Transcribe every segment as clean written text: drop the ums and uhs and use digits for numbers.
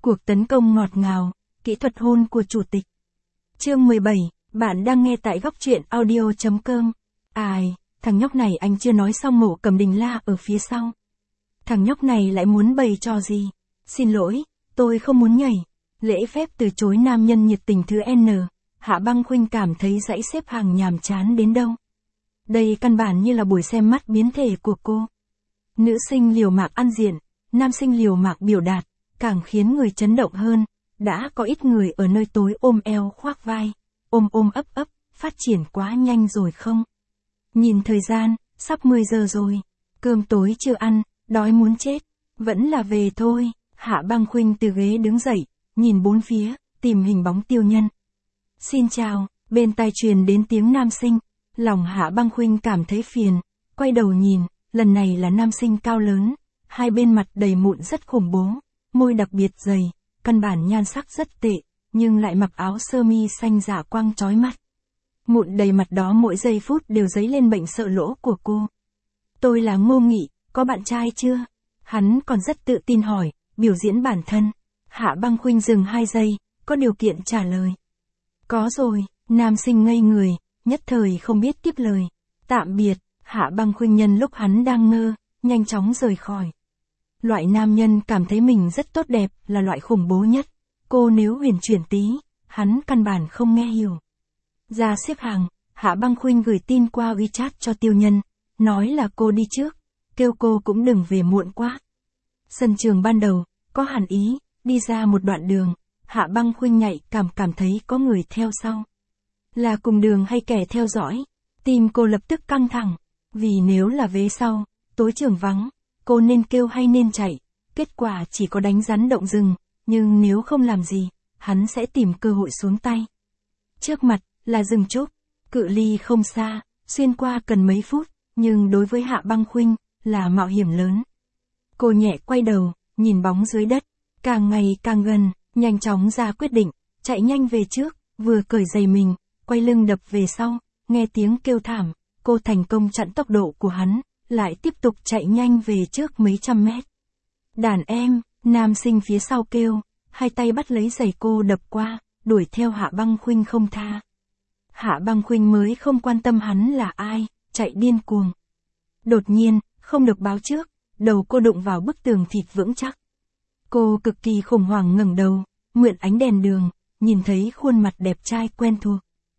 Cuộc tấn công ngọt ngào, kỹ thuật hôn của chủ tịch. Chương 17, bạn đang nghe tại góc truyện audio.com. Ai, thằng nhóc này anh chưa nói xong Mộ Cầm Đình la ở phía sau. Thằng nhóc này lại muốn bày trò gì? Xin lỗi, tôi không muốn nhảy. Lễ phép từ chối nam nhân nhiệt tình thứ N. Hạ Băng Khuynh cảm thấy dãy xếp hàng nhàm chán đến đâu. Đây căn bản như là buổi xem mắt biến thể của cô. Nữ sinh liều mạng ăn diện, nam sinh liều mạng biểu đạt, càng khiến người chấn động hơn. Đã có ít người ở nơi tối ôm eo khoác vai, ôm ấp, phát triển quá nhanh rồi không? Nhìn thời gian, sắp 10 giờ rồi, cơm tối chưa ăn, đói muốn chết, vẫn là về thôi. Hạ Băng Khuynh từ ghế đứng dậy, nhìn bốn phía, tìm hình bóng Tiêu Nhân. Xin chào, bên tai truyền đến tiếng nam sinh, lòng Hạ Băng Khuynh cảm thấy phiền, quay đầu nhìn, lần này là nam sinh cao lớn, hai bên mặt đầy mụn rất khủng bố, môi đặc biệt dày, căn bản nhan sắc rất tệ, nhưng lại mặc áo sơ mi xanh dạ quang chói mắt. Mụn đầy mặt đó mỗi giây phút đều dấy lên bệnh sợ lỗ của cô. Tôi là Ngô Nghị, có bạn trai chưa? Hắn còn rất tự tin hỏi, biểu diễn bản thân. Hạ Băng Khuynh dừng 2 giây, có điều kiện trả lời. Có rồi, nam sinh ngây người, nhất thời không biết tiếp lời. Tạm biệt, Hạ Băng Khuynh nhân lúc hắn đang ngơ, nhanh chóng rời khỏi. Loại nam nhân cảm thấy mình rất tốt đẹp là loại khủng bố nhất. Cô nếu huyền chuyển tí, hắn căn bản không nghe hiểu. Ra xếp hàng, Hạ Băng Khuynh gửi tin qua WeChat cho Tiêu Nhân, nói là cô đi trước, kêu cô cũng đừng về muộn quá. Sân trường ban đầu, có Hàn Ý, đi ra một đoạn đường, Hạ Băng Khuynh nhạy cảm thấy có người theo sau. Là cùng đường hay kẻ theo dõi? Tim cô lập tức căng thẳng, vì nếu là vế sau, tối trường vắng, cô nên kêu hay nên chạy, kết quả chỉ có đánh rắn động rừng, nhưng nếu không làm gì, hắn sẽ tìm cơ hội xuống tay. Trước mặt, là rừng trúc, cự ly không xa, xuyên qua cần mấy phút, nhưng đối với Hạ Băng Khuynh, là mạo hiểm lớn. Cô nhẹ quay đầu, nhìn bóng dưới đất, càng ngày càng gần, nhanh chóng ra quyết định, chạy nhanh về trước, vừa cởi giày mình, quay lưng đập về sau, nghe tiếng kêu thảm, cô thành công chặn tốc độ của hắn, lại tiếp tục chạy nhanh về trước mấy trăm mét. Đàn em, nam sinh phía sau kêu, hai tay bắt lấy giày cô đập qua, đuổi theo Hạ Băng Khuynh không tha. Hạ Băng Khuynh mới không quan tâm hắn là ai, chạy điên cuồng. Đột nhiên, không được báo trước, đầu cô đụng vào bức tường thịt vững chắc. Cô cực kỳ khủng hoảng ngẩng đầu, mượn ánh đèn đường, nhìn thấy khuôn mặt đẹp trai quen thuộc.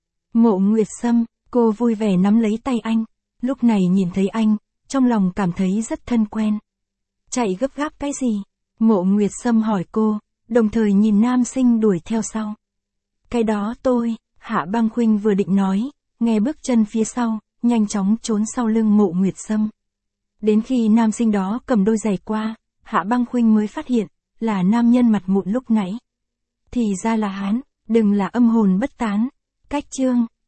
Mộ Nguyệt Sâm, cô vui vẻ nắm lấy tay anh, lúc này nhìn thấy anh, trong lòng cảm thấy rất thân quen. Chạy gấp gáp cái gì? Mộ Nguyệt Sâm hỏi cô, đồng thời nhìn nam sinh đuổi theo sau. Cái đó tôi, Hạ Băng Khuynh vừa định nói, nghe bước chân phía sau, nhanh chóng trốn sau lưng Mộ Nguyệt Sâm. Đến khi nam sinh đó cầm đôi giày qua, Hạ Băng Khuynh mới phát hiện, là nam nhân mặt mụn lúc nãy. Thì ra là hắn, đừng là âm hồn bất tán. Cách chương.